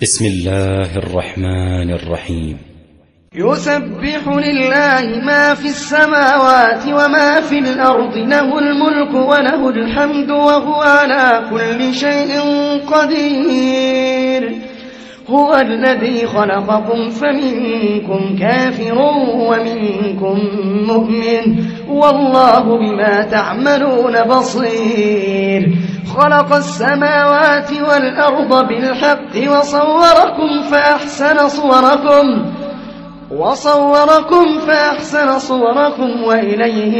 بسم الله الرحمن الرحيم. يسبح لله ما في السماوات وما في الأرض، له الملك وله الحمد وهو على كل شيء قدير. هو الذي خلقكم فمنكم كافر ومنكم مؤمن، والله بما تعملون بصير. خلق السماوات والأرض بالحق وصوركم فأحسن صوركم وإليه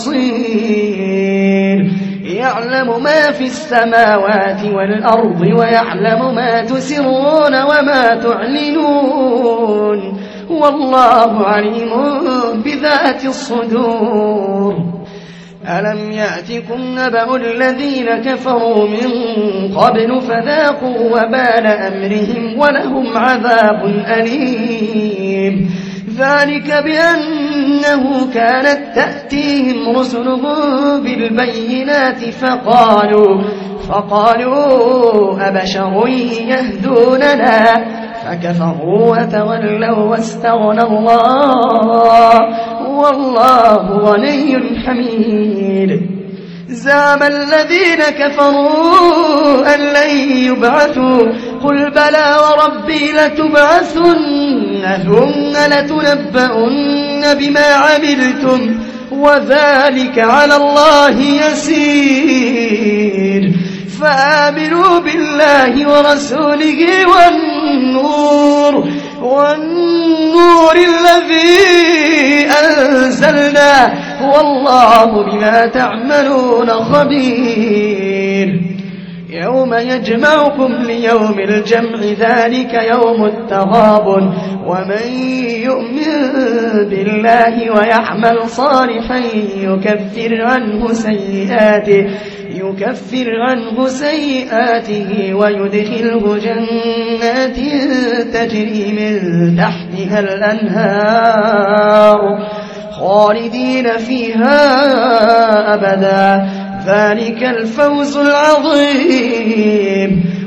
المصير. يعلم ما في السماوات والأرض ويعلم ما تسرون وما تعلنون، والله عليم بذات الصدور. ألم يأتكم نبأ الذين كفروا من قبل فذاقوا وبال أمرهم ولهم عذاب أليم. ذلك بأنه كانت تأتيهم رسلهم بالبينات فقالوا أبشر يهدوننا، فكفروا وتولوا واستغنى الله والله غني حميد. زعم الذين كفروا أن لن يبعثوا، قل بلى وربي لتبعثن ثم لتنبؤن بما عملتم وذلك على الله يسير. فآمنوا بالله ورسوله والنور الذي أنزلنا، والله بما تعملون خبير. يوم يجمعكم ليوم الجمع، ذلك يوم التغابن. ومن يؤمن بالله ويعمل صالحا يكفر عنه سيئاته ويدخله جنات تجري من تحتها الأنهار خالدين فيها أبدا، ذلك الفوز العظيم.